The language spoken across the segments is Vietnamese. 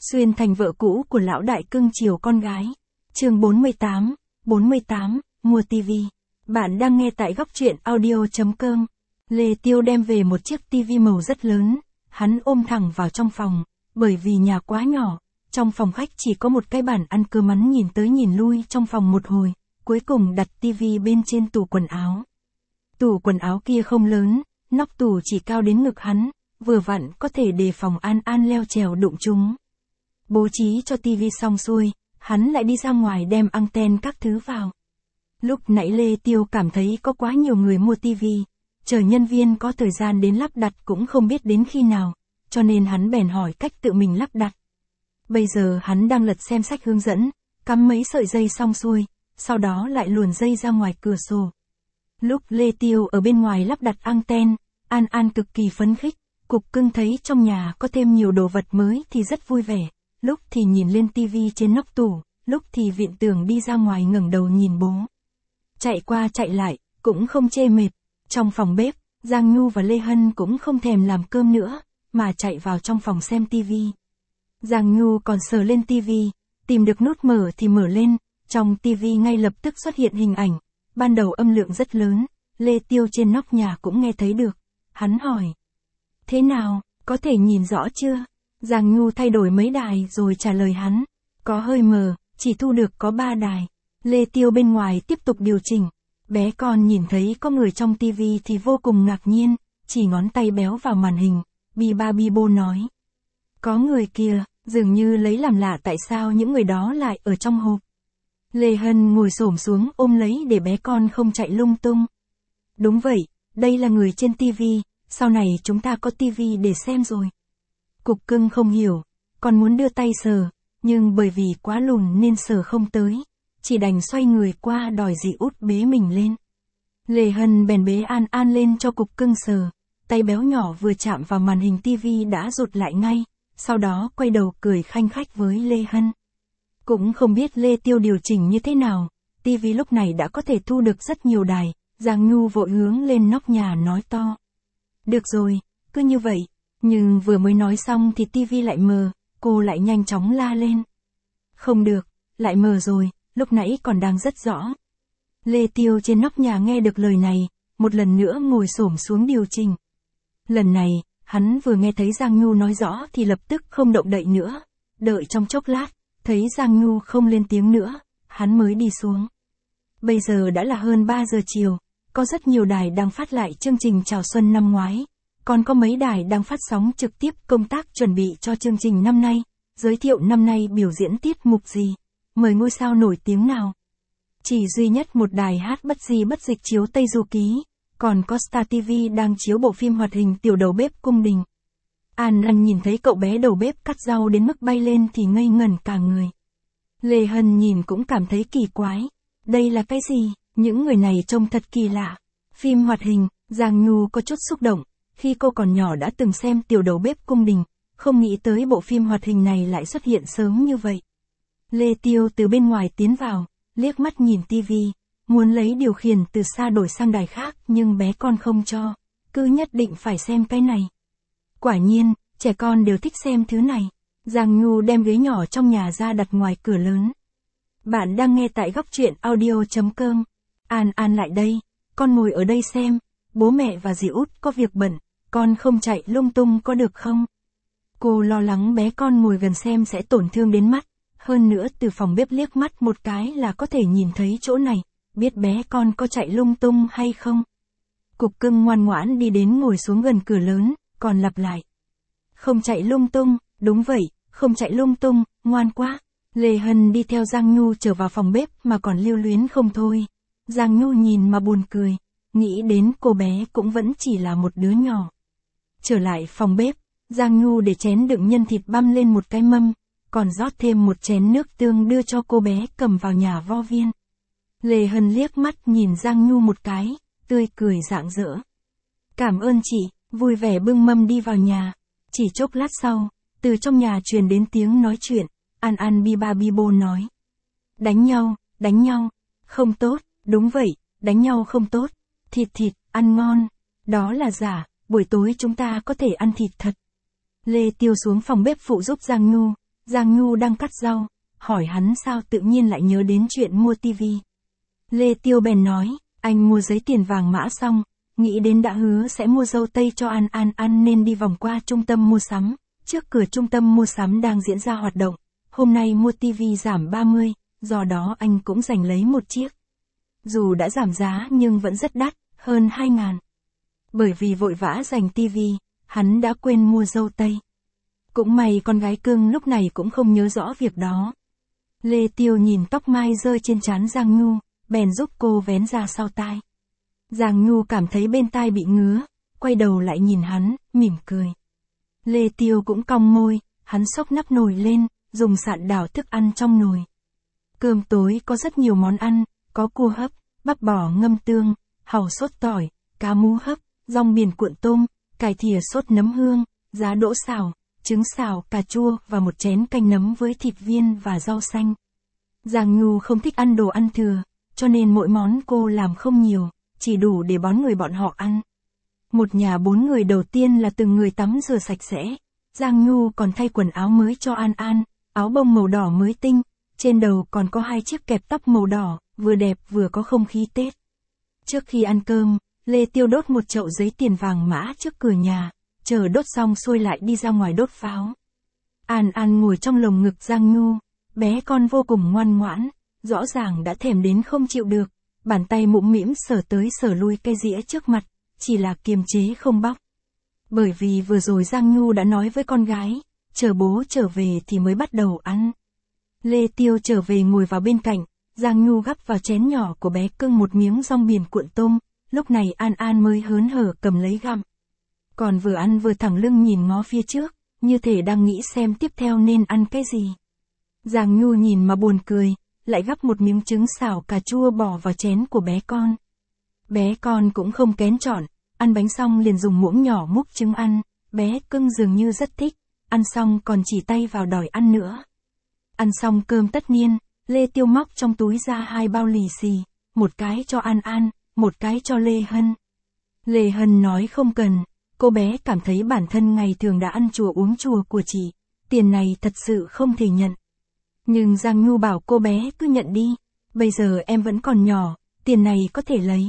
Xuyên thành vợ cũ của lão đại cưng chiều con gái. Chương 48, mua tivi. Bạn đang nghe tại góc truyện audio.com. Lê Tiêu đem về một chiếc tivi màu rất lớn, hắn ôm thẳng vào trong phòng, bởi vì nhà quá nhỏ, trong phòng khách chỉ có một cái bàn ăn cơm, hắn nhìn tới nhìn lui trong phòng một hồi, cuối cùng đặt tivi bên trên tủ quần áo. Tủ quần áo kia không lớn, nóc tủ chỉ cao đến ngực hắn, vừa vặn có thể đề phòng An An leo trèo đụng chúng. Bố trí cho tivi xong xuôi, hắn lại đi ra ngoài đem anten các thứ vào. Lúc nãy Lê Tiêu cảm thấy có quá nhiều người mua tivi, chờ nhân viên có thời gian đến lắp đặt cũng không biết đến khi nào, cho nên hắn bèn hỏi cách tự mình lắp đặt. Bây giờ hắn đang lật xem sách hướng dẫn, cắm mấy sợi dây xong xuôi, sau đó lại luồn dây ra ngoài cửa sổ. Lúc Lê Tiêu ở bên ngoài lắp đặt anten, An An cực kỳ phấn khích, Cục Cưng thấy trong nhà có thêm nhiều đồ vật mới thì rất vui vẻ, lúc thì nhìn lên tivi trên nóc tủ, lúc thì vịn tường đi ra ngoài ngẩng đầu nhìn bố. Chạy qua chạy lại, cũng không chê mệt. Trong phòng bếp, Giang Nhu và Lê Hân cũng không thèm làm cơm nữa, mà chạy vào trong phòng xem tivi. Giang Nhu còn sờ lên tivi, tìm được nút mở thì mở lên, trong tivi ngay lập tức xuất hiện hình ảnh, ban đầu âm lượng rất lớn, Lê Tiêu trên nóc nhà cũng nghe thấy được. Hắn hỏi: thế nào, có thể nhìn rõ chưa? Giang Nhu thay đổi mấy đài rồi trả lời hắn: có hơi mờ, chỉ thu được có 3 đài. Lê Tiêu bên ngoài tiếp tục điều chỉnh. Bé con nhìn thấy có người trong tivi thì vô cùng ngạc nhiên, chỉ ngón tay béo vào màn hình, bi ba bi bô nói: có người kìa, dường như lấy làm lạ tại sao những người đó lại ở trong hộp. Lê Hân ngồi xổm xuống ôm lấy để bé con không chạy lung tung. Đúng vậy, đây là người trên tivi, sau này chúng ta có tivi để xem rồi. Cục Cưng không hiểu, còn muốn đưa tay sờ, nhưng bởi vì quá lùn nên sờ không tới, chỉ đành xoay người qua đòi dì út bế mình lên. Lê Hân bèn bế An An lên cho Cục Cưng sờ, tay béo nhỏ vừa chạm vào màn hình tivi đã rụt lại ngay, sau đó quay đầu cười khanh khách với Lê Hân. Cũng không biết Lê Tiêu điều chỉnh như thế nào, tivi lúc này đã có thể thu được rất nhiều đài. Giang Nhu vội hướng lên nóc nhà nói to: được rồi, cứ như vậy. Nhưng vừa mới nói xong thì tivi lại mờ, cô lại nhanh chóng la lên: không được, lại mờ rồi, lúc nãy còn đang rất rõ. Lê Tiêu trên nóc nhà nghe được lời này, một lần nữa ngồi xổm xuống điều chỉnh. Lần này, hắn vừa nghe thấy Giang Nhu nói rõ thì lập tức không động đậy nữa, đợi trong chốc lát, thấy Giang Nhu không lên tiếng nữa, hắn mới đi xuống. Bây giờ đã là hơn 3 giờ chiều, có rất nhiều đài đang phát lại chương trình chào xuân năm ngoái, còn có mấy đài đang phát sóng trực tiếp công tác chuẩn bị cho chương trình năm nay, giới thiệu năm nay biểu diễn tiết mục gì, mời ngôi sao nổi tiếng nào. Chỉ duy nhất một đài hát bất di bất dịch chiếu Tây Du Ký, còn có Star TV đang chiếu bộ phim hoạt hình Tiểu Đầu Bếp Cung Đình. An An nhìn thấy cậu bé đầu bếp cắt rau đến mức bay lên thì ngây ngẩn cả người. Lê Hân nhìn cũng cảm thấy kỳ quái. Đây là cái gì? Những người này trông thật kỳ lạ. Phim hoạt hình, Giang Nhu có chút xúc động. Khi cô còn nhỏ đã từng xem Tiểu Đầu Bếp Cung Đình, không nghĩ tới bộ phim hoạt hình này lại xuất hiện sớm như vậy. Lê Tiêu từ bên ngoài tiến vào, liếc mắt nhìn tivi, muốn lấy điều khiển từ xa đổi sang đài khác nhưng bé con không cho, cứ nhất định phải xem cái này. Quả nhiên, trẻ con đều thích xem thứ này. Giang Nhu đem ghế nhỏ trong nhà ra đặt ngoài cửa lớn. Bạn đang nghe tại góc truyện audio.com. An An lại đây, con ngồi ở đây xem, bố mẹ và dì út có việc bận, con không chạy lung tung có được không? Cô lo lắng bé con ngồi gần xem sẽ tổn thương đến mắt, hơn nữa từ phòng bếp liếc mắt một cái là có thể nhìn thấy chỗ này, biết bé con có chạy lung tung hay không. Cục Cưng ngoan ngoãn đi đến ngồi xuống gần cửa lớn, còn lặp lại: không chạy lung tung, đúng vậy, không chạy lung tung, ngoan quá. Lê Hân đi theo Giang Nhu trở vào phòng bếp mà còn lưu luyến không thôi. Giang Nhu nhìn mà buồn cười, nghĩ đến cô bé cũng vẫn chỉ là một đứa nhỏ. Trở lại phòng bếp, Giang Nhu để chén đựng nhân thịt băm lên một cái mâm, còn rót thêm một chén nước tương đưa cho cô bé cầm vào nhà vo viên. Lê Hân liếc mắt nhìn Giang Nhu một cái, tươi cười rạng rỡ. Cảm ơn chị, vui vẻ bưng mâm đi vào nhà. Chỉ chốc lát sau, từ trong nhà truyền đến tiếng nói chuyện. An An bi ba bi bô nói: đánh nhau, không tốt, đúng vậy, đánh nhau không tốt, thịt, ăn ngon, đó là giả, buổi tối chúng ta có thể ăn thịt thật. Lê Tiêu xuống phòng bếp phụ giúp Giang Nhu, Giang Nhu đang cắt rau, hỏi hắn sao tự nhiên lại nhớ đến chuyện mua tivi. Lê Tiêu bèn nói, anh mua giấy tiền vàng mã xong, nghĩ đến đã hứa sẽ mua dâu tây cho An An ăn nên đi vòng qua trung tâm mua sắm. Trước cửa trung tâm mua sắm đang diễn ra hoạt động, hôm nay mua tivi giảm 30, do đó anh cũng giành lấy một chiếc. Dù đã giảm giá nhưng vẫn rất đắt, hơn 2.000. Bởi vì vội vã giành tivi, hắn đã quên mua dâu tây. Cũng may con gái cưng lúc này cũng không nhớ rõ việc đó. Lê Tiêu nhìn tóc mai rơi trên trán Giang Nhu, bèn giúp cô vén ra sau tai. Giang Nhu cảm thấy bên tai bị ngứa, quay đầu lại nhìn hắn, mỉm cười. Lê Tiêu cũng cong môi, hắn xốc nắp nồi lên, dùng sạn đảo thức ăn trong nồi. Cơm tối có rất nhiều món ăn, có cua hấp, bắp bò ngâm tương, hàu sốt tỏi, cá mú hấp, rong biển cuộn tôm, cải thìa sốt nấm hương, giá đỗ xào, trứng xào, cà chua và một chén canh nấm với thịt viên và rau xanh. Giang Nhu không thích ăn đồ ăn thừa, cho nên mỗi món cô làm không nhiều, chỉ đủ để bón người bọn họ ăn. Một nhà 4 người đầu tiên là từng người tắm rửa sạch sẽ. Giang Nhu còn thay quần áo mới cho An An, áo bông màu đỏ mới tinh, trên đầu còn có 2 chiếc kẹp tóc màu đỏ, vừa đẹp vừa có không khí Tết. Trước khi ăn cơm, Lê Tiêu đốt một chậu giấy tiền vàng mã trước cửa nhà, chờ đốt xong xuôi lại đi ra ngoài đốt pháo. An An ngồi trong lồng ngực Giang Nhu, bé con vô cùng ngoan ngoãn, rõ ràng đã thèm đến không chịu được, bàn tay mũm mĩm sờ tới sờ lui cây dĩa trước mặt, chỉ là kiềm chế không bóc. Bởi vì vừa rồi Giang Nhu đã nói với con gái, chờ bố trở về thì mới bắt đầu ăn. Lê Tiêu trở về ngồi vào bên cạnh, Giang Nhu gắp vào chén nhỏ của bé cưng một miếng rong biển cuộn tôm, lúc này An An mới hớn hở cầm lấy gặm. Còn vừa ăn vừa thẳng lưng nhìn ngó phía trước, như thể đang nghĩ xem tiếp theo nên ăn cái gì. Giang Nhu nhìn mà buồn cười, lại gắp một miếng trứng xào cà chua bỏ vào chén của bé con. Bé con cũng không kén chọn, ăn bánh xong liền dùng muỗng nhỏ múc trứng ăn, bé cưng dường như rất thích, ăn xong còn chỉ tay vào đòi ăn nữa. Ăn xong cơm tất niên, Lê Tiêu móc trong túi ra 2 bao lì xì, một cái cho An An, một cái cho Lê Hân. Lê Hân nói không cần, cô bé cảm thấy bản thân ngày thường đã ăn chùa uống chùa của chị, tiền này thật sự không thể nhận. Nhưng Giang Nhu bảo cô bé cứ nhận đi, bây giờ em vẫn còn nhỏ, tiền này có thể lấy.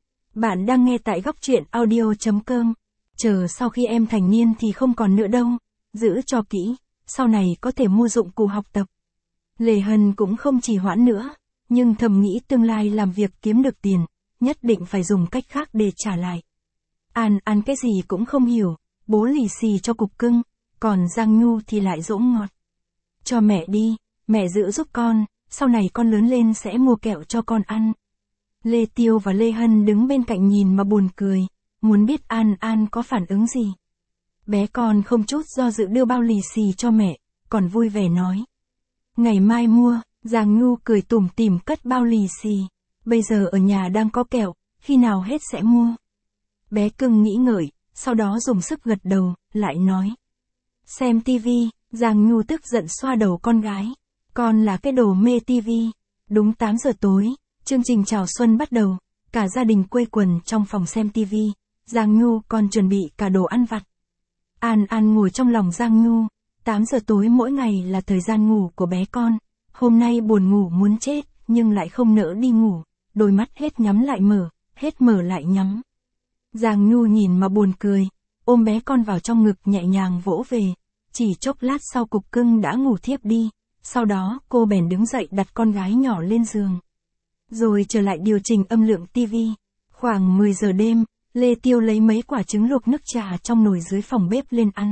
Bạn đang nghe tại góc truyện audio.com, chờ sau khi em thành niên thì không còn nữa đâu, giữ cho kỹ, sau này có thể mua dụng cụ học tập. Lê Hân cũng không trì hoãn nữa, nhưng thầm nghĩ tương lai làm việc kiếm được tiền, nhất định phải dùng cách khác để trả lại. An An cái gì cũng không hiểu, bố lì xì cho cục cưng, còn Giang Nhu thì lại dỗ ngọt. Cho mẹ đi, mẹ giữ giúp con, sau này con lớn lên sẽ mua kẹo cho con ăn. Lê Tiêu và Lê Hân đứng bên cạnh nhìn mà buồn cười, muốn biết An An có phản ứng gì. Bé con không chút do dự đưa bao lì xì cho mẹ, còn vui vẻ nói. Ngày mai mua, Giang Nhu cười tủm tỉm cất bao lì xì, bây giờ ở nhà đang có kẹo, khi nào hết sẽ mua. Bé cưng nghĩ ngợi, sau đó dùng sức gật đầu, lại nói. Xem tivi, Giang Nhu tức giận xoa đầu con gái, con là cái đồ mê tivi. Đúng 8 giờ tối, chương trình chào xuân bắt đầu, cả gia đình quây quần trong phòng xem tivi, Giang Nhu còn chuẩn bị cả đồ ăn vặt. An An ngồi trong lòng Giang Nhu, 8 giờ tối mỗi ngày là thời gian ngủ của bé con, hôm nay buồn ngủ muốn chết, nhưng lại không nỡ đi ngủ, đôi mắt hết nhắm lại mở, hết mở lại nhắm. Giang Nhu nhìn mà buồn cười, ôm bé con vào trong ngực nhẹ nhàng vỗ về, chỉ chốc lát sau cục cưng đã ngủ thiếp đi, sau đó cô bèn đứng dậy đặt con gái nhỏ lên giường. Rồi trở lại điều chỉnh âm lượng tivi. Khoảng 10 giờ đêm, Lê Tiêu lấy mấy quả trứng luộc nước trà trong nồi dưới phòng bếp lên ăn.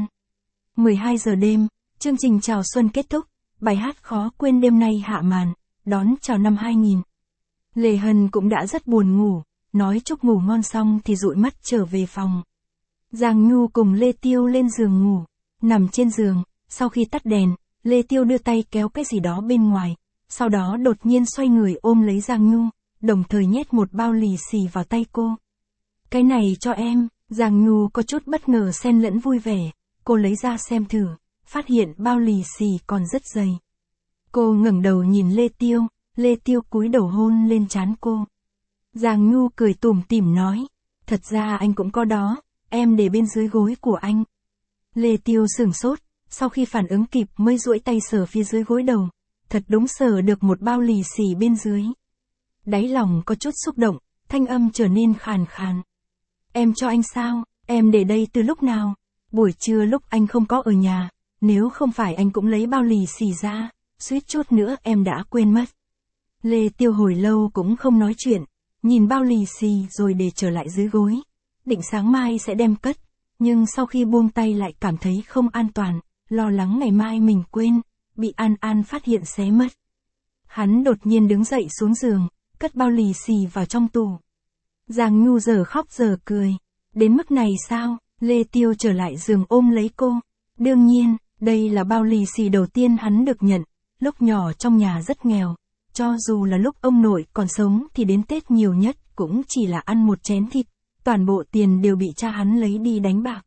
12 giờ đêm, chương trình chào xuân kết thúc, bài hát khó quên đêm nay hạ màn, đón chào năm 2000. Lê Hân cũng đã rất buồn ngủ, nói chúc ngủ ngon xong thì dụi mắt trở về phòng. Giang Nhu cùng Lê Tiêu lên giường ngủ, nằm trên giường, sau khi tắt đèn, Lê Tiêu đưa tay kéo cái gì đó bên ngoài, sau đó đột nhiên xoay người ôm lấy Giang Nhu, đồng thời nhét một bao lì xì vào tay cô. Cái này cho em, Giang Nhu có chút bất ngờ xen lẫn vui vẻ, cô lấy ra xem thử, phát hiện bao lì xì còn rất dày. Cô ngẩng đầu nhìn Lê Tiêu cúi đầu hôn lên trán cô. Giang Nhu cười tủm tỉm nói, thật ra anh cũng có đó, em để bên dưới gối của anh. Lê Tiêu sửng sốt, sau khi phản ứng kịp mới duỗi tay sờ phía dưới gối đầu, thật đúng sờ được một bao lì xì bên dưới. Đáy lòng có chút xúc động, thanh âm trở nên khàn khàn. Em cho anh sao, em để đây từ lúc nào? Buổi trưa lúc anh không có ở nhà, nếu không phải anh cũng lấy bao lì xì ra, suýt chút nữa em đã quên mất. Lê Tiêu hồi lâu cũng không nói chuyện, nhìn bao lì xì rồi để trở lại dưới gối. Định sáng mai sẽ đem cất, nhưng sau khi buông tay lại cảm thấy không an toàn, lo lắng ngày mai mình quên, bị An An phát hiện xé mất. Hắn đột nhiên đứng dậy xuống giường, cất bao lì xì vào trong tủ. Giang Nhu giờ khóc giờ cười. Đến mức này sao? Lê Tiêu trở lại giường ôm lấy cô. Đương nhiên, đây là bao lì xì đầu tiên hắn được nhận. Lúc nhỏ trong nhà rất nghèo. Cho dù là lúc ông nội còn sống thì đến Tết nhiều nhất cũng chỉ là ăn một chén thịt. Toàn bộ tiền đều bị cha hắn lấy đi đánh bạc.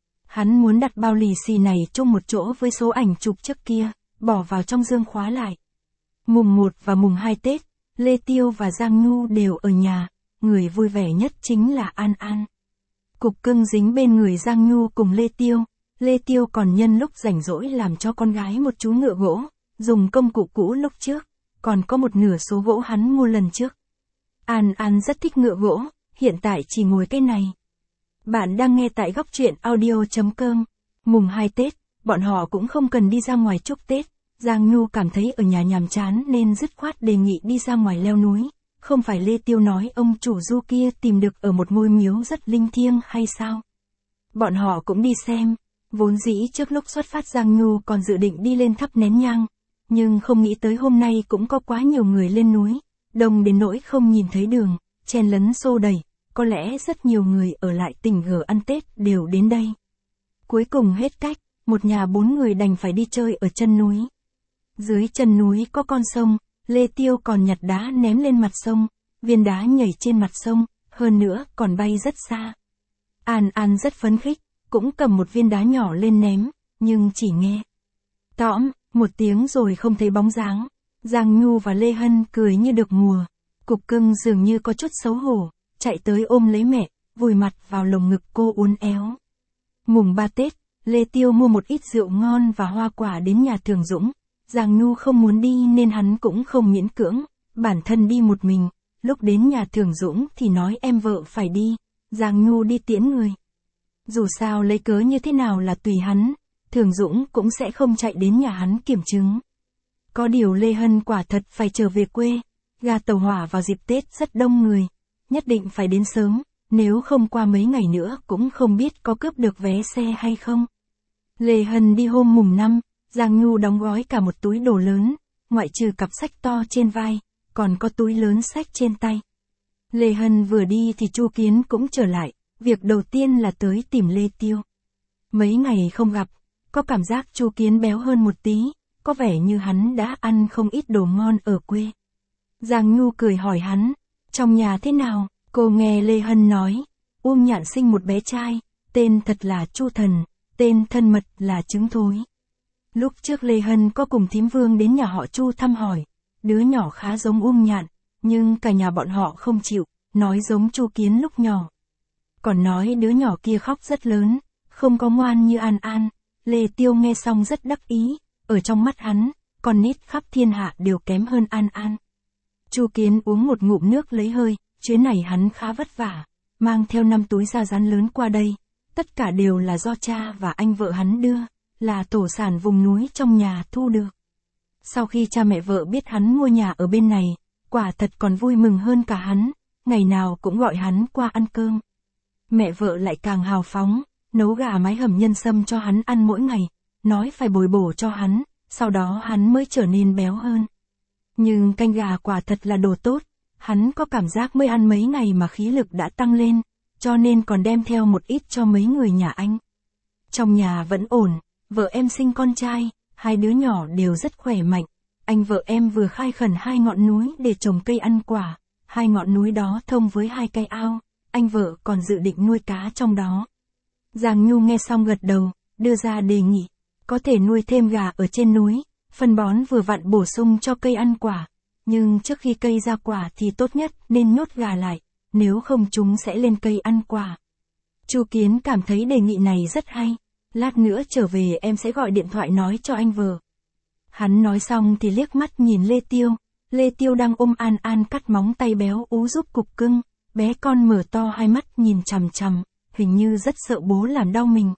Hắn muốn đặt bao lì xì này chung một chỗ với số ảnh chụp trước kia, bỏ vào trong dương khóa lại. Mùng 1 và mùng 2 Tết, Lê Tiêu và Giang Nhu đều ở nhà, người vui vẻ nhất chính là An An. Cục cưng dính bên người Giang Nhu cùng Lê Tiêu còn nhân lúc rảnh rỗi làm cho con gái một chú ngựa gỗ, dùng công cụ cũ lúc trước, còn có một nửa số gỗ hắn mua lần trước. An An rất thích ngựa gỗ, hiện tại chỉ ngồi cái này. Bạn đang nghe tại góc truyện audio.com. Mùng 2 Tết, bọn họ cũng không cần đi ra ngoài chúc Tết. Giang Nhu cảm thấy ở nhà nhàm chán nên dứt khoát đề nghị đi ra ngoài leo núi. Không phải Lê Tiêu nói ông chủ Du kia tìm được ở một ngôi miếu rất linh thiêng hay sao? Bọn họ cũng đi xem. Vốn dĩ trước lúc xuất phát Giang Nhu còn dự định đi lên thắp nén nhang. Nhưng không nghĩ tới hôm nay cũng có quá nhiều người lên núi. Đông đến nỗi không nhìn thấy đường, chen lấn xô đẩy. Có lẽ rất nhiều người ở lại tỉnh G ăn Tết đều đến đây. Cuối cùng hết cách, một nhà 4 người đành phải đi chơi ở chân núi. Dưới chân núi có con sông, Lê Tiêu còn nhặt đá ném lên mặt sông, viên đá nhảy trên mặt sông, hơn nữa còn bay rất xa. An An rất phấn khích, cũng cầm một viên đá nhỏ lên ném, nhưng chỉ nghe tõm một tiếng rồi không thấy bóng dáng. Giang Nhu và Lê Hân cười như được mùa. Cục cưng dường như có chút xấu hổ, chạy tới ôm lấy mẹ, vùi mặt vào lồng ngực cô uốn éo. Mùng 3 Tết, Lê Tiêu mua một ít rượu ngon và hoa quả đến nhà Thường Dũng. Giang Nhu không muốn đi nên hắn cũng không miễn cưỡng, bản thân đi một mình. Lúc đến nhà Thường Dũng thì nói em vợ phải đi, Giang Nhu đi tiễn người. Dù sao lấy cớ như thế nào là tùy hắn, Thường Dũng cũng sẽ không chạy đến nhà hắn kiểm chứng. Có điều Lê Hân quả thật phải trở về quê, ga tàu hỏa vào dịp Tết rất đông người, nhất định phải đến sớm, nếu không qua mấy ngày nữa cũng không biết có cướp được vé xe hay không. Lê Hân đi hôm mùng 5, Giang Nhu đóng gói cả một túi đồ lớn, ngoại trừ cặp sách to trên vai, còn có túi lớn sách trên tay. Lê Hân vừa đi thì Chu Kiến cũng trở lại, việc đầu tiên là tới tìm Lê Tiêu. Mấy ngày không gặp, có cảm giác Chu Kiến béo hơn một tí, có vẻ như hắn đã ăn không ít đồ ngon ở quê. Giang Nhu cười hỏi hắn, trong nhà thế nào? Cô nghe Lê Hân nói, Uông Nhạn sinh một bé trai, tên thật là Chu Thần, tên thân mật là Trứng Thối. Lúc trước Lê Hân có cùng thím Vương đến nhà họ Chu thăm hỏi, đứa nhỏ khá giống Uông Nhạn, nhưng cả nhà bọn họ không chịu, nói giống Chu Kiến lúc nhỏ. Còn nói đứa nhỏ kia khóc rất lớn, không có ngoan như An An. Lê Tiêu nghe xong rất đắc ý, ở trong mắt hắn, con nít khắp thiên hạ đều kém hơn An An. Chu Kiến uống một ngụm nước lấy hơi, chuyến này hắn khá vất vả, mang theo 5 túi da rắn lớn qua đây, tất cả đều là do cha và anh vợ hắn đưa, là thổ sản vùng núi trong nhà thu được. Sau khi cha mẹ vợ biết hắn mua nhà ở bên này, quả thật còn vui mừng hơn cả hắn, ngày nào cũng gọi hắn qua ăn cơm. Mẹ vợ lại càng hào phóng, nấu gà mái hầm nhân sâm cho hắn ăn mỗi ngày, nói phải bồi bổ cho hắn, sau đó hắn mới trở nên béo hơn. Nhưng canh gà quả thật là đồ tốt, hắn có cảm giác mới ăn mấy ngày mà khí lực đã tăng lên, cho nên còn đem theo một ít cho mấy người nhà anh. Trong nhà vẫn ổn, vợ em sinh con trai, 2 đứa nhỏ đều rất khỏe mạnh. Anh vợ em vừa khai khẩn 2 ngọn núi để trồng cây ăn quả, 2 ngọn núi đó thông với 2 cây ao, anh vợ còn dự định nuôi cá trong đó. Giang Nhu nghe xong gật đầu, đưa ra đề nghị, có thể nuôi thêm gà ở trên núi, phân bón vừa vặn bổ sung cho cây ăn quả, nhưng trước khi cây ra quả thì tốt nhất nên nhốt gà lại, nếu không chúng sẽ lên cây ăn quả. Chu Kiến cảm thấy đề nghị này rất hay, Lát nữa trở về em sẽ gọi điện thoại nói cho anh vợ. Hắn nói xong thì liếc mắt nhìn Lê Tiêu. Lê Tiêu đang ôm An An cắt móng tay béo ú giúp cục cưng. Bé con mở to hai mắt nhìn chằm chằm, hình như rất sợ bố làm đau mình.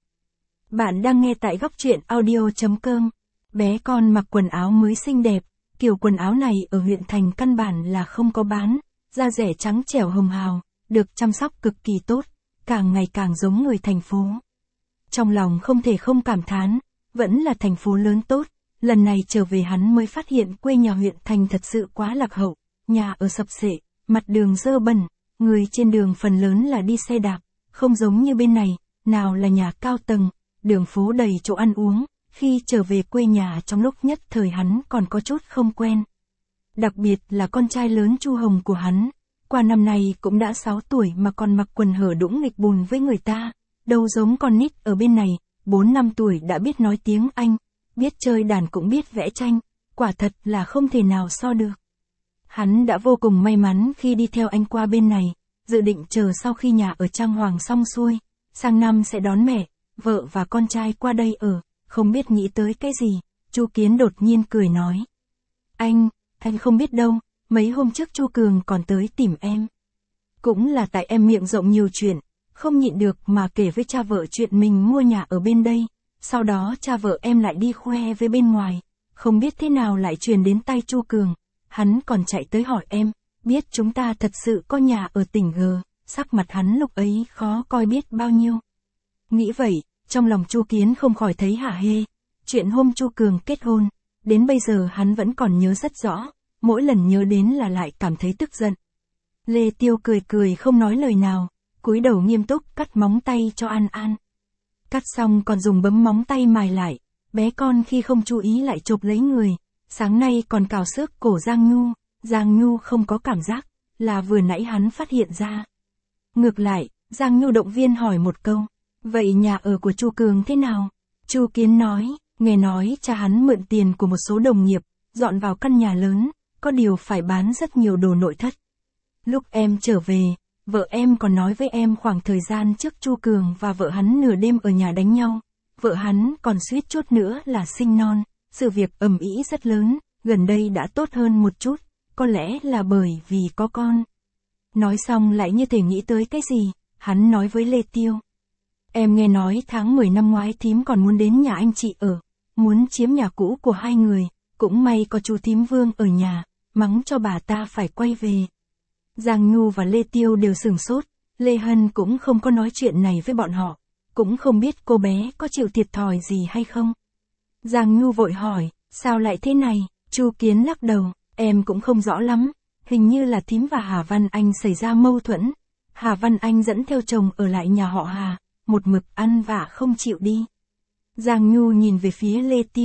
Bạn đang nghe tại góc truyện audio.com. Bé con mặc quần áo mới xinh đẹp, kiểu quần áo này ở huyện thành căn bản là không có bán, da rẻ trắng trẻo hồng hào, được chăm sóc cực kỳ tốt, càng ngày càng giống người thành phố. Trong lòng không thể không cảm thán, vẫn là thành phố lớn tốt, lần này trở về hắn mới phát hiện quê nhà huyện thành thật sự quá lạc hậu, nhà ở sập xệ, mặt đường dơ bẩn, người trên đường phần lớn là đi xe đạp, không giống như bên này, nào là nhà cao tầng, đường phố đầy chỗ ăn uống, khi trở về quê nhà trong lúc nhất thời hắn còn có chút không quen. Đặc biệt là con trai lớn Chu Hồng của hắn, qua năm nay cũng đã 6 tuổi mà còn mặc quần hở đũng nghịch bùn với người ta, đâu giống con nít ở bên này, 4-5 tuổi đã biết nói tiếng Anh, biết chơi đàn cũng biết vẽ tranh, quả thật là không thể nào so được. Hắn đã vô cùng may mắn khi đi theo anh qua bên này, dự định chờ sau khi nhà ở trang hoàng xong xuôi, sang năm sẽ đón mẹ, vợ và con trai qua đây ở, không biết nghĩ tới cái gì, Chu Kiến đột nhiên cười nói. Anh không biết đâu, mấy hôm trước Chu Cường còn tới tìm em. Cũng là tại em miệng rộng nhiều chuyện, không nhịn được mà kể với cha vợ chuyện mình mua nhà ở bên đây, sau đó cha vợ em lại đi khoe với bên ngoài, không biết thế nào lại truyền đến tay Chu Cường, hắn còn chạy tới hỏi em, biết chúng ta thật sự có nhà ở tỉnh G, sắc mặt hắn lúc ấy khó coi biết bao nhiêu. Nghĩ vậy, trong lòng Chu Kiến không khỏi thấy hả hê, chuyện hôm Chu Cường kết hôn, đến bây giờ hắn vẫn còn nhớ rất rõ, mỗi lần nhớ đến là lại cảm thấy tức giận. Lê Tiêu cười cười không nói lời nào, cúi đầu nghiêm túc cắt móng tay cho An An. Cắt xong còn dùng bấm móng tay mài lại, bé con khi không chú ý lại chộp lấy người, sáng nay còn cào xước cổ Giang Nhu không có cảm giác, là vừa nãy hắn phát hiện ra. Ngược lại, Giang Nhu động viên hỏi một câu, vậy nhà ở của Chu Cường thế nào? Chu Kiến nói, nghe nói cha hắn mượn tiền của một số đồng nghiệp, dọn vào căn nhà lớn, có điều phải bán rất nhiều đồ nội thất. Lúc em trở về, vợ em còn nói với em khoảng thời gian trước Chu Cường và vợ hắn nửa đêm ở nhà đánh nhau, vợ hắn còn suýt chút nữa là sinh non, sự việc ầm ĩ rất lớn, gần đây đã tốt hơn một chút, có lẽ là bởi vì có con. Nói xong lại như thể nghĩ tới cái gì, hắn nói với Lê Tiêu. Em nghe nói tháng 10 năm ngoái thím còn muốn đến nhà anh chị ở, muốn chiếm nhà cũ của hai người, cũng may có chú thím Vương ở nhà, mắng cho bà ta phải quay về. Giang Nhu và Lê Tiêu đều sửng sốt, Lê Hân cũng không có nói chuyện này với bọn họ, cũng không biết cô bé có chịu thiệt thòi gì hay không. Giang Nhu vội hỏi, sao lại thế này? Chu Kiến lắc đầu, em cũng không rõ lắm, hình như là thím và Hà Văn Anh xảy ra mâu thuẫn. Hà Văn Anh dẫn theo chồng ở lại nhà họ Hà, một mực ăn vạ không chịu đi. Giang Nhu nhìn về phía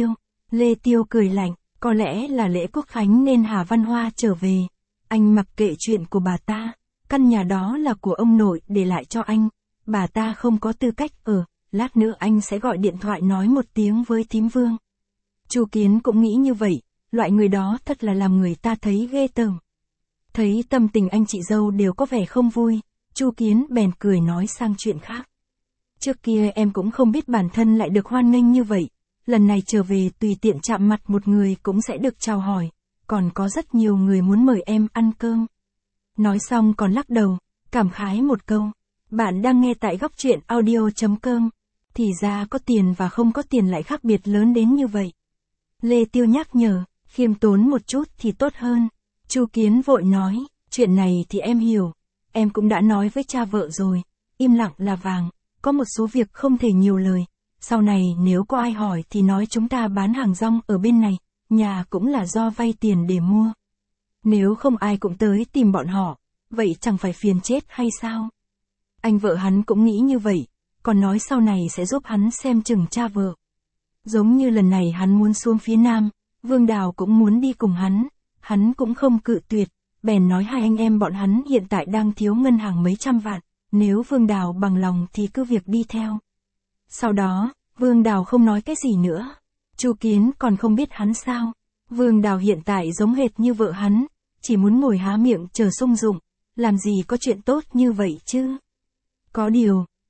Lê Tiêu cười lạnh, có lẽ là lễ Quốc Khánh nên Hà Văn Hoa trở về. Anh mặc kệ chuyện của bà ta, căn nhà đó là của ông nội để lại cho anh, bà ta không có tư cách ở, lát nữa anh sẽ gọi điện thoại nói một tiếng với thím Vương. Chu Kiến cũng nghĩ như vậy, loại người đó thật là làm người ta thấy ghê tởm. Thấy tâm tình anh chị dâu đều có vẻ không vui, Chu Kiến bèn cười nói sang chuyện khác. Trước kia em cũng không biết bản thân lại được hoan nghênh như vậy, lần này trở về tùy tiện chạm mặt một người cũng sẽ được chào hỏi, còn có rất nhiều người muốn mời em ăn cơm. Nói xong còn lắc đầu, cảm khái một câu, bạn đang nghe tại góc truyện audio.com, thì ra có tiền và không có tiền lại khác biệt lớn đến như vậy. Lê Tiêu nhắc nhở, khiêm tốn một chút thì tốt hơn. Chu Kiến vội nói, chuyện này thì em hiểu, em cũng đã nói với cha vợ rồi, im lặng là vàng, có một số việc không thể nhiều lời, sau này nếu có ai hỏi thì nói chúng ta bán hàng rong ở bên này, nhà cũng là do vay tiền để mua. Nếu không ai cũng tới tìm bọn họ, vậy chẳng phải phiền chết hay sao? Anh vợ hắn cũng nghĩ như vậy, còn nói sau này sẽ giúp hắn xem chừng cha vợ. Giống như lần này hắn muốn xuống phía Nam, Vương Đào cũng muốn đi cùng hắn cũng không cự tuyệt, bèn nói hai anh em bọn hắn hiện tại đang thiếu ngân hàng mấy trăm vạn, nếu Vương Đào bằng lòng thì cứ việc đi theo. Sau đó, Vương Đào không nói cái gì nữa. Chu Kiến còn không biết hắn sao. Vương Đào hiện tại giống hệt như vợ hắn, chỉ muốn ngồi há miệng chờ sung dụng, làm gì có chuyện tốt như vậy chứ. Có điều,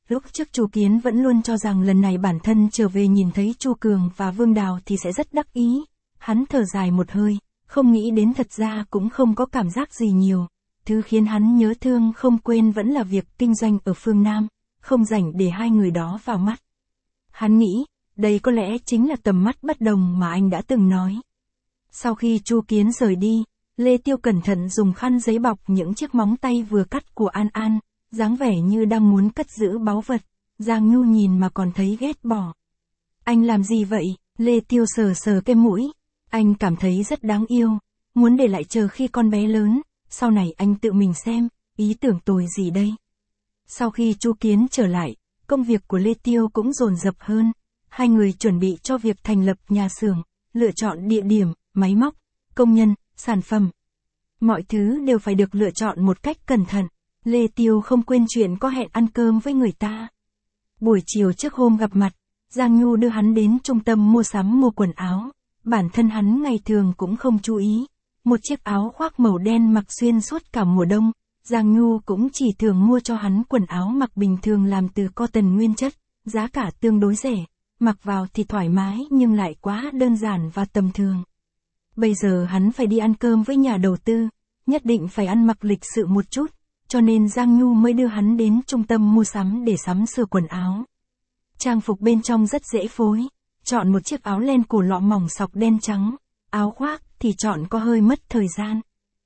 Lúc trước Chu Kiến vẫn luôn cho rằng lần này bản thân trở về nhìn thấy Chu Cường và Vương Đào thì sẽ rất đắc ý. Hắn thở dài một hơi, không nghĩ đến thật ra cũng không có cảm giác gì nhiều. Thứ khiến hắn nhớ thương không quên vẫn là việc kinh doanh ở phương Nam, không rảnh để hai người đó vào mắt. Hắn nghĩ, đây có lẽ chính là tầm mắt bất đồng mà anh đã từng nói. Sau khi Chu Kiến rời đi, Lê Tiêu cẩn thận dùng khăn giấy bọc những chiếc móng tay vừa cắt của An An, dáng vẻ như đang muốn cất giữ báu vật. Giang Nhu nhìn mà còn thấy ghét bỏ. Anh làm gì vậy? Lê Tiêu sờ sờ cái mũi. Anh cảm thấy rất đáng yêu, muốn để lại chờ khi con bé lớn, sau này anh tự mình xem, ý tưởng tồi gì đây. Sau khi Chu Kiến trở lại, công việc của Lê Tiêu cũng dồn dập hơn. Hai người chuẩn bị cho việc thành lập nhà xưởng, lựa chọn địa điểm, máy móc, công nhân, sản phẩm. Mọi thứ đều phải được lựa chọn một cách cẩn thận. Lê Tiêu không quên chuyện có hẹn ăn cơm với người ta. Buổi chiều trước hôm gặp mặt, Giang Nhu đưa hắn đến trung tâm mua sắm mua quần áo. Bản thân hắn ngày thường cũng không chú ý. Một chiếc áo khoác màu đen mặc xuyên suốt cả mùa đông. Giang Nhu cũng chỉ thường mua cho hắn quần áo mặc bình thường làm từ cotton nguyên chất, giá cả tương đối rẻ. Mặc vào thì thoải mái nhưng lại quá đơn giản và tầm thường. Bây giờ hắn phải đi ăn cơm với nhà đầu tư, nhất định phải ăn mặc lịch sự một chút, cho nên Giang Nhu mới đưa hắn đến trung tâm mua sắm để sắm sửa quần áo. Trang phục bên trong rất dễ phối, chọn một chiếc áo len cổ lọ mỏng sọc đen trắng, áo khoác thì chọn có hơi mất thời gian.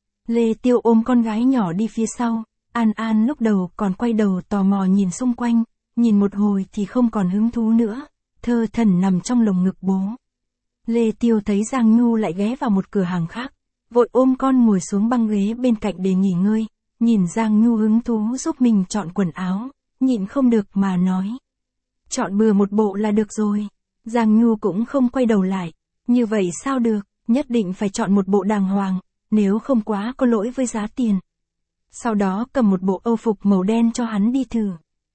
Lê Tiêu ôm con gái nhỏ đi phía sau, An An lúc đầu còn quay đầu tò mò nhìn xung quanh, nhìn một hồi thì không còn hứng thú nữa, thơ thẩn nằm trong lồng ngực bố. Lê Tiêu thấy Giang Nhu lại ghé vào một cửa hàng khác, vội ôm con ngồi xuống băng ghế bên cạnh để nghỉ ngơi, nhìn Giang Nhu hứng thú giúp mình chọn quần áo, nhịn không được mà nói. Chọn bừa một bộ là được rồi. Giang Nhu cũng không quay đầu lại, như vậy sao được, nhất định phải chọn một bộ đàng hoàng, nếu không quá có lỗi với giá tiền. Sau đó cầm một bộ âu phục màu đen cho hắn đi thử.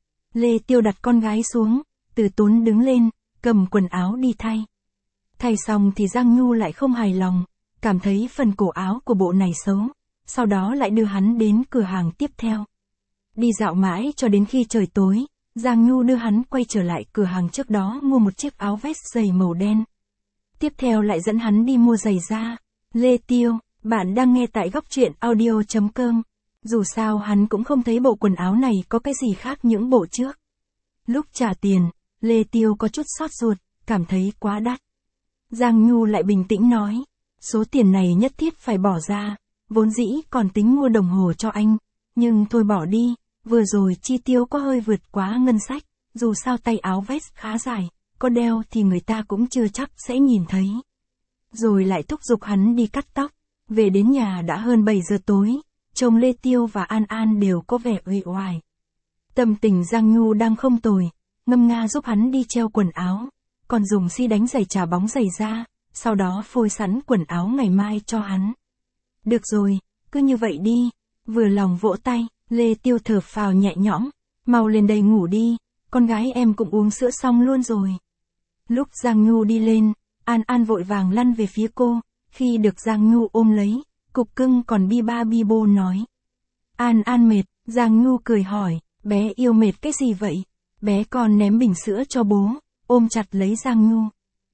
Lê Tiêu đặt con gái xuống, từ tốn đứng lên, cầm quần áo đi thay. Thay xong thì Giang Nhu lại không hài lòng, cảm thấy phần cổ áo của bộ này xấu, sau đó lại đưa hắn đến cửa hàng tiếp theo. Đi dạo mãi cho đến khi trời tối, Giang Nhu đưa hắn quay trở lại cửa hàng trước đó mua một chiếc áo vest dày màu đen. Tiếp theo lại dẫn hắn đi mua giày da. Lê Tiêu, bạn đang nghe tại góc truyện audio.com. Dù sao hắn cũng không thấy bộ quần áo này có cái gì khác những bộ trước. Lúc trả tiền, Lê Tiêu có chút xót ruột, cảm thấy quá đắt. Giang Nhu lại bình tĩnh nói, số tiền này nhất thiết phải bỏ ra, vốn dĩ còn tính mua đồng hồ cho anh, nhưng thôi bỏ đi, vừa rồi chi tiêu có hơi vượt quá ngân sách, dù sao tay áo vest khá dài, có đeo thì người ta cũng chưa chắc sẽ nhìn thấy. Rồi lại thúc giục hắn đi cắt tóc, về đến nhà đã hơn 7 giờ tối, chồng Lê Tiêu và An An đều có vẻ uể oải. Tâm tình Giang Nhu đang không tồi, ngâm nga giúp hắn đi treo quần áo, còn dùng xi đánh giày trà bóng giày da, sau đó phôi sẵn quần áo ngày mai cho hắn. Được rồi, cứ như vậy đi, vừa lòng vỗ tay, Lê Tiêu thở phào nhẹ nhõm, mau lên đây ngủ đi, con gái em cũng uống sữa xong luôn rồi. Lúc Giang Nhu đi lên, An An vội vàng lăn về phía cô, khi được Giang Nhu ôm lấy, cục cưng còn bi ba bi bô nói. An An mệt, Giang Nhu cười hỏi, bé yêu mệt cái gì vậy? Bé con ném bình sữa cho bố, ôm chặt lấy Giang Nhu.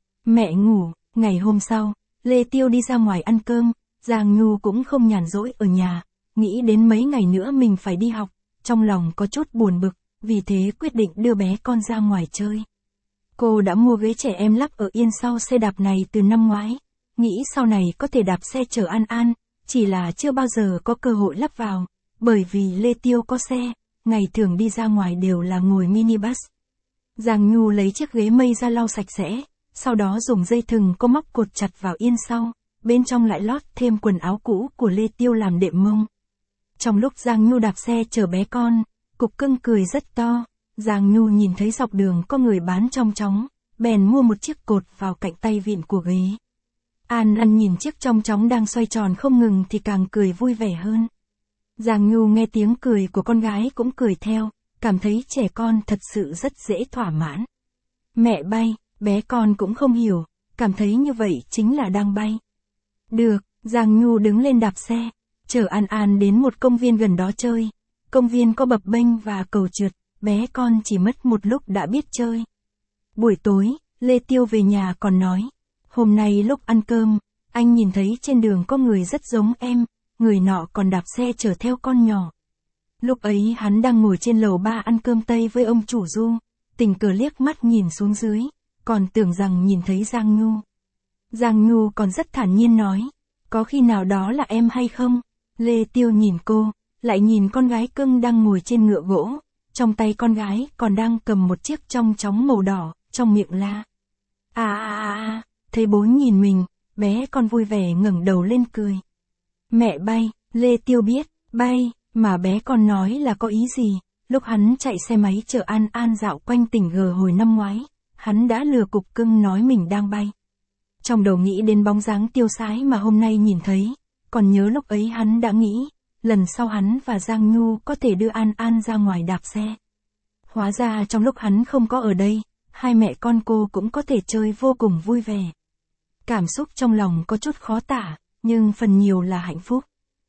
Mẹ ngủ, ngày hôm sau, Lê Tiêu đi ra ngoài ăn cơm, Giang Nhu cũng không nhàn rỗi ở nhà, nghĩ đến mấy ngày nữa mình phải đi học, trong lòng có chút buồn bực, vì thế quyết định đưa bé con ra ngoài chơi. Cô đã mua ghế trẻ em lắp ở yên sau xe đạp này từ năm ngoái, nghĩ sau này có thể đạp xe chở An An, chỉ là chưa bao giờ có cơ hội lắp vào, bởi vì Lê Tiêu có xe, ngày thường đi ra ngoài đều là ngồi minibus. Giang Nhu lấy chiếc ghế mây ra lau sạch sẽ, sau đó dùng dây thừng có móc cột chặt vào yên sau, bên trong lại lót thêm quần áo cũ của Lê Tiêu làm đệm mông. Trong lúc Giang Nhu đạp xe chở bé con, cục cưng cười rất to, Giang Nhu nhìn thấy dọc đường có người bán chong chóng, bèn mua một chiếc cột vào cạnh tay vịn của ghế. An An nhìn chiếc chong chóng đang xoay tròn không ngừng thì càng cười vui vẻ hơn. Giang Nhu nghe tiếng cười của con gái cũng cười theo, cảm thấy trẻ con thật sự rất dễ thỏa mãn. Mẹ bay, bé con cũng không hiểu, cảm thấy như vậy chính là đang bay. Được, Giang Nhu đứng lên đạp xe, chở An An đến một công viên gần đó chơi. Công viên có bập bênh và cầu trượt, bé con chỉ mất một lúc đã biết chơi. Buổi tối, Lê Tiêu về nhà còn nói, hôm nay lúc ăn cơm, anh nhìn thấy trên đường có người rất giống em, người nọ còn đạp xe chở theo con nhỏ. Lúc ấy hắn đang ngồi trên lầu 3 ăn cơm Tây với ông chủ Du, tình cờ liếc mắt nhìn xuống dưới, còn tưởng rằng nhìn thấy Giang Nhu. Giang Nhu còn rất thản nhiên nói, có khi nào đó là em hay không? Lê Tiêu nhìn cô, lại nhìn con gái cưng đang ngồi trên ngựa gỗ, trong tay con gái còn đang cầm một chiếc chong chóng màu đỏ, trong miệng la. Thấy bố nhìn mình, bé con vui vẻ ngẩng đầu lên cười. Mẹ bay, Lê Tiêu biết, bay, mà bé con nói là có ý gì, lúc hắn chạy xe máy chở An An dạo quanh tỉnh G hồi năm ngoái, hắn đã lừa cục cưng nói mình đang bay. Trong đầu nghĩ đến bóng dáng tiêu sái mà hôm nay nhìn thấy, còn nhớ lúc ấy hắn đã nghĩ, lần sau hắn và Giang Nhu có thể đưa An An ra ngoài đạp xe. Hóa ra trong lúc hắn không có ở đây, hai mẹ con cô cũng có thể chơi vô cùng vui vẻ. Cảm xúc trong lòng có chút khó tả, nhưng phần nhiều là hạnh phúc.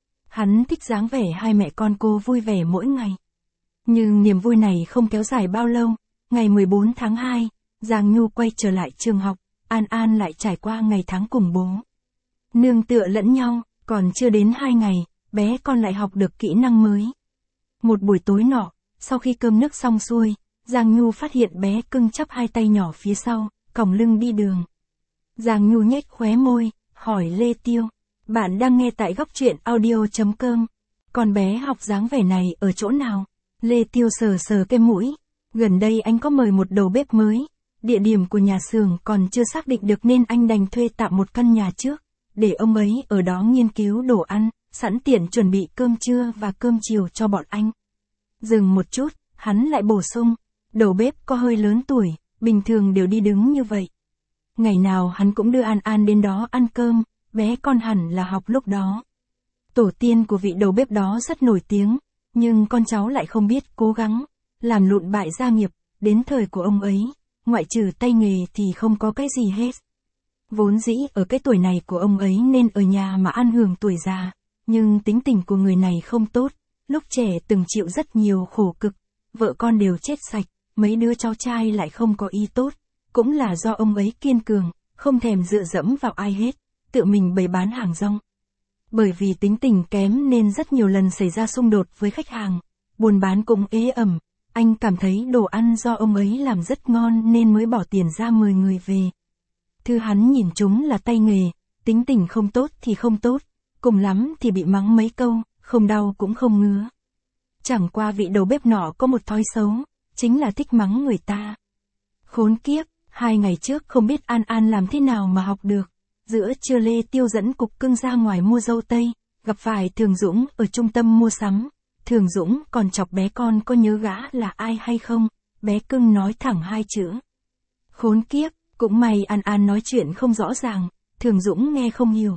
Hắn thích dáng vẻ hai mẹ con cô vui vẻ mỗi ngày. Nhưng niềm vui này không kéo dài bao lâu, ngày 14 tháng 2, Giang Nhu quay trở lại trường học, An An lại trải qua ngày tháng cùng bố. Nương tựa lẫn nhau, còn chưa đến 2 ngày, bé con lại học được kỹ năng mới. Một buổi tối nọ, sau khi cơm nước xong xuôi, Giang Nhu phát hiện bé cưng chắp hai tay nhỏ phía sau, còng lưng đi đường. Giang Nhu nhếch khóe môi, hỏi Lê Tiêu, bạn đang nghe tại góc truyện audio.com, con bé học dáng vẻ này ở chỗ nào? Lê Tiêu sờ sờ cái mũi, gần đây anh có mời một đầu bếp mới, địa điểm của nhà xưởng còn chưa xác định được nên anh đành thuê tạm một căn nhà trước, để ông ấy ở đó nghiên cứu đồ ăn, sẵn tiện chuẩn bị cơm trưa và cơm chiều cho bọn anh. Dừng một chút, hắn lại bổ sung, đầu bếp có hơi lớn tuổi, bình thường đều đi đứng như vậy. Ngày nào hắn cũng đưa An An đến đó ăn cơm, bé con hẳn là học lúc đó. Tổ tiên của vị đầu bếp đó rất nổi tiếng, nhưng con cháu lại không biết cố gắng, làm lụn bại gia nghiệp, đến thời của ông ấy, ngoại trừ tay nghề thì không có cái gì hết. Vốn dĩ ở cái tuổi này của ông ấy nên ở nhà mà ăn hưởng tuổi già, nhưng tính tình của người này không tốt, lúc trẻ từng chịu rất nhiều khổ cực, vợ con đều chết sạch, mấy đứa cháu trai lại không có ý tốt, cũng là do ông ấy kiên cường, không thèm dựa dẫm vào ai hết, tự mình bày bán hàng rong. Bởi vì tính tình kém nên rất nhiều lần xảy ra xung đột với khách hàng, buôn bán cũng ế ẩm, anh cảm thấy đồ ăn do ông ấy làm rất ngon nên mới bỏ tiền ra mời người về. Thứ hắn nhìn chúng là tay nghề, tính tình không tốt thì không tốt, cùng lắm thì bị mắng mấy câu, không đau cũng không ngứa. Chẳng qua vị đầu bếp nọ có một thói xấu, chính là thích mắng người ta. Khốn kiếp, 2 ngày trước không biết An An làm thế nào mà học được. Giữa trưa Lê Tiêu dẫn cục cưng ra ngoài mua dâu tây, gặp phải Thường Dũng ở trung tâm mua sắm. Thường Dũng còn chọc bé con có nhớ gã là ai hay không, bé cưng nói thẳng 2 chữ. Khốn kiếp, cũng may An An nói chuyện không rõ ràng, Thường Dũng nghe không hiểu.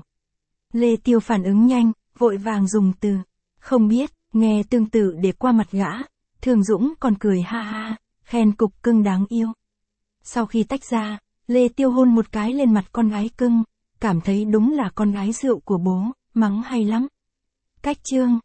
Lê Tiêu phản ứng nhanh, vội vàng dùng từ, không biết, nghe tương tự để qua mặt gã. Thường Dũng còn cười ha ha, khen cục cưng đáng yêu. Sau khi tách ra, Lê Tiêu hôn một cái lên mặt con gái cưng, cảm thấy đúng là con gái rượu của bố, mắng hay lắm. Cách chương